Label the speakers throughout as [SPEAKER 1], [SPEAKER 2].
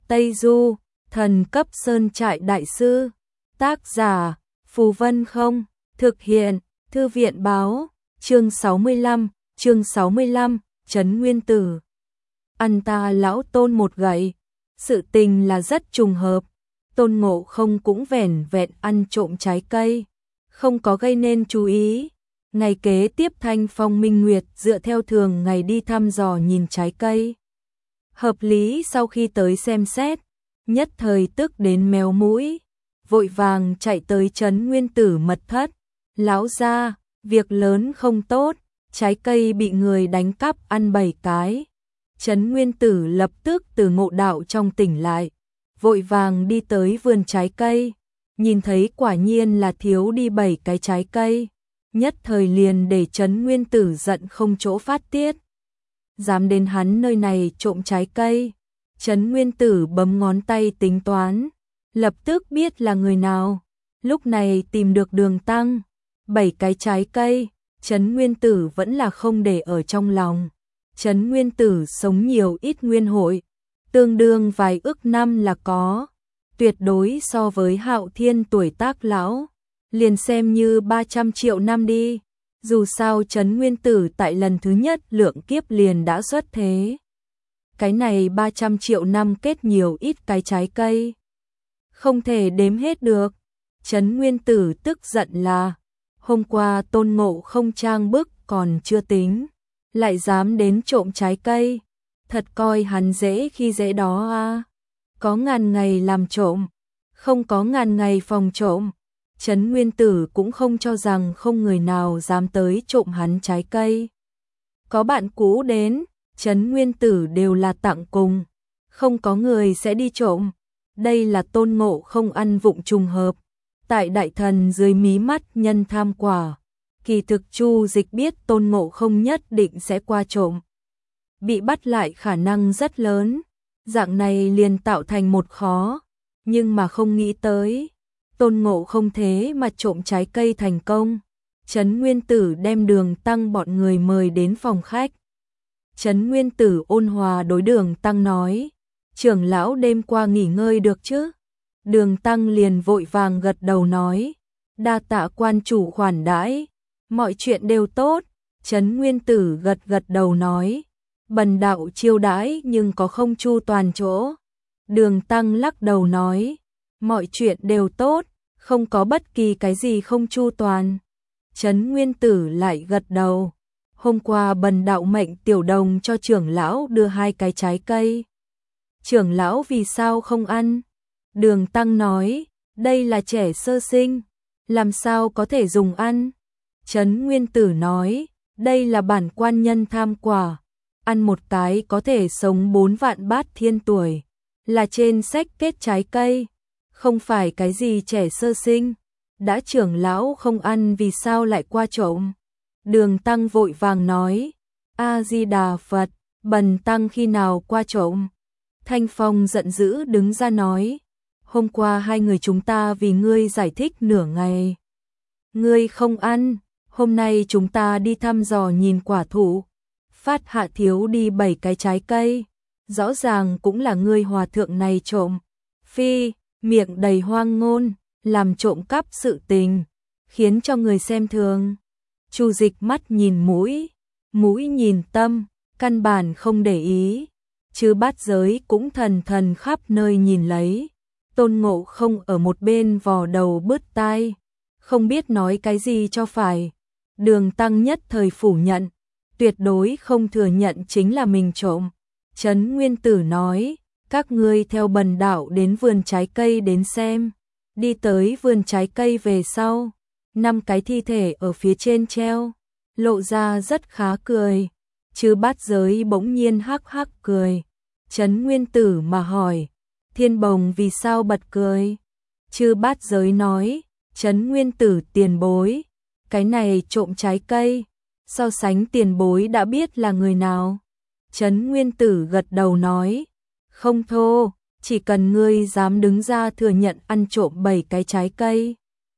[SPEAKER 1] Tây Du, thần cấp sơn trại đại sư. Tác giả, Phù Vân Không. Thực hiện, Thư viện Báo. Chương 65, Trấn Nguyên Tử. Ăn ta lão Tôn một gậy. Sự tình là rất trùng hợp. Tôn Ngộ Không cũng vẻn vẹn ăn trộm trái cây, không có gây nên chú ý. Ngày kế tiếp Thanh Phong Minh Nguyệt dựa theo thường ngày đi thăm dò nhìn trái cây. Hợp lý sau khi tới xem xét, nhất thời tức đến méo mũi, vội vàng chạy tới Trấn Nguyên Tử mật thất. Lão gia, việc lớn không tốt, trái cây bị người đánh cắp ăn 7 cái. Trấn Nguyên Tử lập tức từ ngộ đạo trong tỉnh lại, vội vàng đi tới vườn trái cây, nhìn thấy quả nhiên là thiếu đi 7 cái trái cây, nhất thời liền để Trấn Nguyên Tử giận không chỗ phát tiết. Dám đến hắn nơi này trộm trái cây. Trấn Nguyên Tử bấm ngón tay tính toán, lập tức biết là người nào. Lúc này tìm được Đường Tăng, 7 cái trái cây, Trấn Nguyên Tử vẫn là không để ở trong lòng. Trấn Nguyên Tử sống nhiều ít nguyên hội, tương đương vài ức năm là có, tuyệt đối so với Hạo Thiên tuổi tác lão, liền xem như 300 triệu năm đi. Dù sao Trấn Nguyên Tử tại lần thứ nhất lượng kiếp liền đã xuất thế. Cái này 300 triệu năm kết nhiều ít cái trái cây, không thể đếm hết được. Trấn Nguyên Tử tức giận là, hôm qua Tôn Ngộ Không trang bức còn chưa tính, lại dám đến trộm trái cây, thật coi hắn dễ khi dễ đó à. Có ngàn ngày làm trộm, không có ngàn ngày phòng trộm. Trấn Nguyên Tử cũng không cho rằng không người nào dám tới trộm hắn trái cây. Có bạn cũ đến, Trấn Nguyên Tử đều là tặng cùng, không có người sẽ đi trộm. Đây là Tôn Ngộ Không ăn vụng trùng hợp, tại đại thần dưới mí mắt nhân tham quả. Kỳ thực Chu Dịch biết Tôn Ngộ Không nhất định sẽ qua trộm, bị bắt lại khả năng rất lớn, dạng này liền tạo thành một khó, nhưng mà không nghĩ tới Tôn Ngộ Không thế mà trộm trái cây thành công. Trấn Nguyên Tử đem Đường Tăng bọn người mời đến phòng khách. Trấn Nguyên Tử ôn hòa đối Đường Tăng nói, trưởng lão đêm qua nghỉ ngơi được chứ? Đường Tăng liền vội vàng gật đầu nói, đa tạ quan chủ khoản đãi, mọi chuyện đều tốt. Trấn Nguyên Tử gật gật đầu nói, bần đạo chiêu đãi nhưng có không chu toàn chỗ. Đường Tăng lắc đầu nói, mọi chuyện đều tốt, không có bất kỳ cái gì không chu toàn. Trấn Nguyên Tử lại gật đầu, hôm qua bần đạo mệnh tiểu đồng cho trưởng lão đưa 2 cái trái cây. Trưởng lão vì sao không ăn? Đường Tăng nói, đây là trẻ sơ sinh, làm sao có thể dùng ăn? Trấn Nguyên Tử nói, đây là bản quan nhân tham quả, ăn một cái có thể sống 4 vạn bát thiên tuổi, là trên sách kết trái cây, không phải cái gì trẻ sơ sinh. Đã trưởng lão không ăn vì sao lại qua trộm? Đường Tăng vội vàng nói, A-di-đà Phật, bần tăng khi nào qua trộm? Thanh Phong giận dữ đứng ra nói, hôm qua 2 người chúng ta vì ngươi giải thích nửa ngày, ngươi không ăn, hôm nay chúng ta đi thăm dò nhìn quả thụ, phát hạ thiếu đi 7 cái trái cây, rõ ràng cũng là ngươi hòa thượng này trộm. Phi, miệng đầy hoang ngôn, làm trộm cắp sự tình, khiến cho người xem thường. Chu Dịch mắt nhìn mũi, mũi nhìn tâm, căn bản không để ý. Chư bát giới cũng thần thần khắp nơi nhìn lấy. Tôn Ngộ Không ở một bên vò đầu bứt tai, không biết nói cái gì cho phải. Đường Tăng nhất thời phủ nhận, tuyệt đối không thừa nhận chính là mình trộm. Trấn Nguyên Tử nói, các ngươi theo bần đạo đến vườn trái cây đến xem. Đi tới vườn trái cây về sau, 5 cái thi thể ở phía trên treo, lộ ra rất khá cười. Chư bát giới bỗng nhiên hắc hắc cười. Trấn Nguyên Tử mà hỏi, Thiên Bồng vì sao bật cười? Chư bát giới nói, Trấn Nguyên Tử tiền bối, cái này trộm trái cây, so sánh tiền bối đã biết là người nào. Trấn Nguyên Tử gật đầu nói, không thô, chỉ cần ngươi dám đứng ra thừa nhận ăn trộm 7 cái trái cây,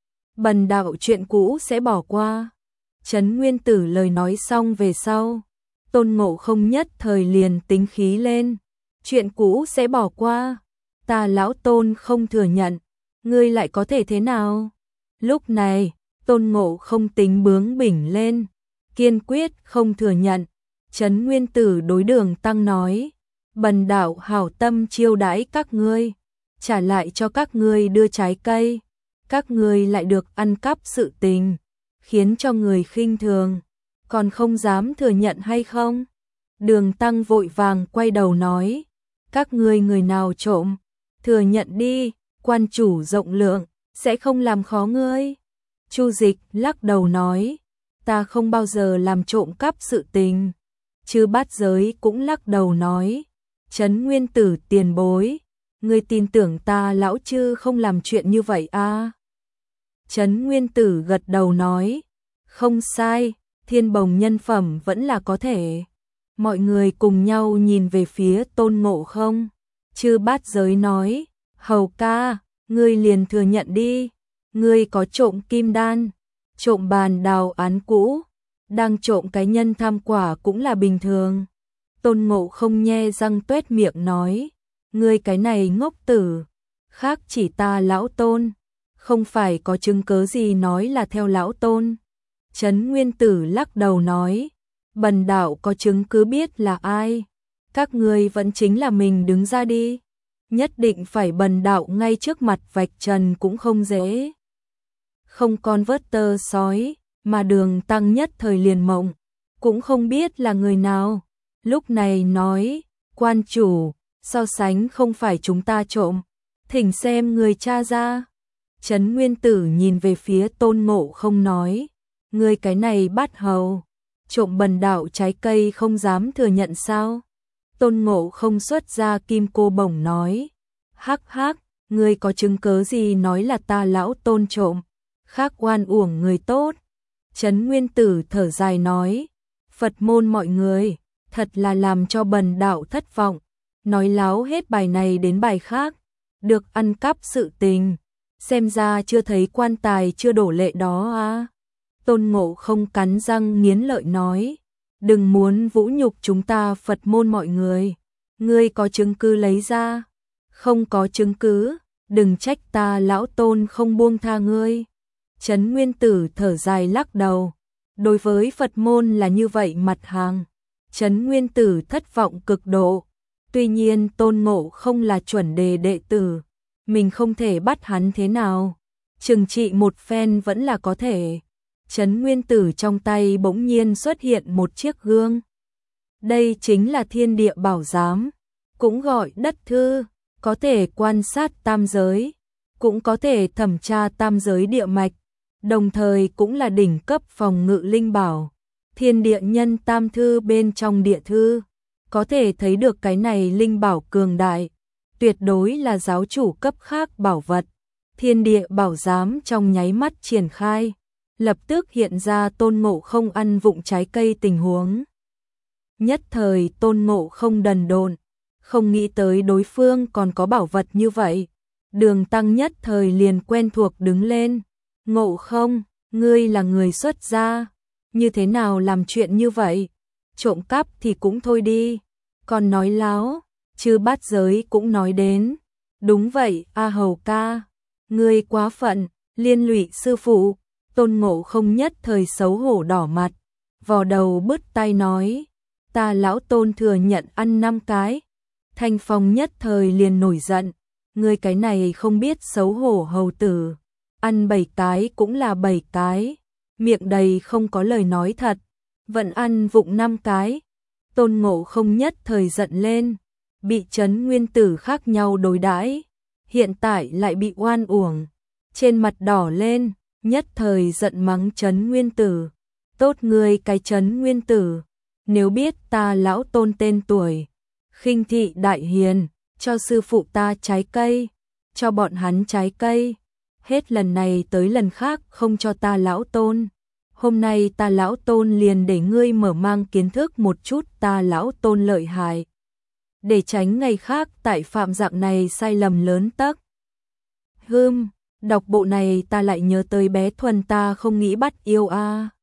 [SPEAKER 1] bần đạo chuyện cũ sẽ bỏ qua. Trấn Nguyên Tử lời nói xong về sau, Tôn Ngộ Không nhất thời liền tính khí lên, chuyện cũ sẽ bỏ qua, Ta lão Tôn không thừa nhận, ngươi lại có thể thế nào? Lúc này, Tôn Ngộ không tính bướng bỉnh lên, kiên quyết không thừa nhận. Trấn Nguyên Tử đối Đường Tăng nói, bần đạo hảo tâm chiêu đãi các ngươi, trả lại cho các ngươi đưa trái cây, các ngươi lại được ăn cắp sự tình, khiến cho người khinh thường, còn không dám thừa nhận hay không? Đường Tăng vội vàng quay đầu nói, các ngươi người nào trộm, thừa nhận đi, quan chủ rộng lượng, sẽ không làm khó ngươi. Chu Dịch lắc đầu nói, ta không bao giờ làm trộm cắp sự tình. Chư Bát Giới cũng lắc đầu nói, Trấn Nguyên Tử tiền bối, ngươi tin tưởng ta lão chư không làm chuyện như vậy à? Trấn Nguyên Tử gật đầu nói, không sai, Thiên Bồng nhân phẩm vẫn là có thể. Mọi người cùng nhau nhìn về phía Tôn Ngộ không. Chư Bát Giới nói, hầu ca, ngươi liền thừa nhận đi, ngươi có trộm kim đan, trộm bàn đào án cũ, đang trộm cái nhân tham quả cũng là bình thường. Tôn Ngộ không nhe răng tuét miệng nói, ngươi cái này ngốc tử, khác chỉ ta lão Tôn, không phải có chứng cớ gì nói là theo lão Tôn. Trấn Nguyên Tử lắc đầu nói, bần đạo có chứng cứ biết là ai, các ngươi vẫn chính là mình đứng ra đi, nhất định phải bần đạo ngay trước mặt vạch trần cũng không dễ. Không con vớt tơ sói, mà Đường Tăng nhất thời liền mộng, cũng không biết là người nào, lúc này nói, quan chủ, so sánh không phải chúng ta trộm, thỉnh xem người cha ra. Trấn Nguyên Tử nhìn về phía Tôn Ngộ không nói, ngươi cái này bát hầu, trộm bần đạo trái cây không dám thừa nhận sao? Tôn Ngộ không xuất ra kim cô bổng nói, hắc hắc, ngươi có chứng cớ gì nói là ta lão Tôn trộm, khác oan uổng người tốt. Trấn Nguyên Tử thở dài nói, Phật môn mọi người, thật là làm cho bần đạo thất vọng, nói láo hết bài này đến bài khác, được ăn cắp sự tình, xem ra chưa thấy quan tài chưa đổ lệ đó à. Tôn Ngộ không cắn răng nghiến lợi nói, đừng muốn vũ nhục chúng ta Phật môn mọi người, ngươi có chứng cứ lấy ra, không có chứng cứ, đừng trách ta lão Tôn không buông tha ngươi. Trấn Nguyên Tử thở dài lắc đầu, đối với Phật môn là như vậy mặt hàng, Trấn Nguyên Tử thất vọng cực độ, tuy nhiên Tôn Ngộ không là chuẩn đề đệ tử, mình không thể bắt hắn thế nào, trừng trị một phen vẫn là có thể. Trấn Nguyên Tử trong tay bỗng nhiên xuất hiện một chiếc gương. Đây chính là Thiên Địa Bảo Giám, cũng gọi đất thư, có thể quan sát tam giới, cũng có thể thẩm tra tam giới địa mạch, đồng thời cũng là đỉnh cấp phòng ngự linh bảo. Thiên Địa Nhân Tam Thư bên trong địa thư, có thể thấy được cái này linh bảo cường đại, tuyệt đối là giáo chủ cấp khác bảo vật. Thiên Địa Bảo Giám trong nháy mắt triển khai, lập tức hiện ra Tôn Ngộ không ăn vụng trái cây tình huống. Nhất thời Tôn Ngộ không đần độn, không nghĩ tới đối phương còn có bảo vật như vậy. Đường Tăng nhất thời liền quen thuộc đứng lên, Ngộ không, ngươi là người xuất gia, như thế nào làm chuyện như vậy? Trộm cắp thì cũng thôi đi, còn nói láo, Chư Bát Giới cũng nói đến. Đúng vậy, A Hầu ca, ngươi quá phận, liên lụy sư phụ. Tôn Ngộ không nhất thời xấu hổ đỏ mặt, vò đầu bứt tai nói, ta lão Tôn thừa nhận ăn 5 cái. Thanh Phong nhất thời liền nổi giận, ngươi cái này không biết xấu hổ hầu tử, ăn 7 cái cũng là 7 cái, miệng đầy không có lời nói thật, vẫn ăn vụng 5 cái. Tôn Ngộ không nhất thời giận lên, bị Trấn Nguyên Tử khác nhau đối đãi, hiện tại lại bị oan uổng, trên mặt đỏ lên, nhất thời giận mắng Trấn Nguyên Tử, tốt ngươi cái Trấn Nguyên Tử, nếu biết ta lão Tôn tên tuổi, khinh thị đại hiền, cho sư phụ ta trái cây, cho bọn hắn trái cây, hết lần này tới lần khác không cho ta lão Tôn. Hôm nay ta lão Tôn liền để ngươi mở mang kiến thức một chút ta lão Tôn lợi hại, để tránh ngày khác tại phạm dạng này sai lầm lớn tấc. Đọc bộ này ta lại nhớ tới bé Thuần ta không nghĩ bắt yêu a.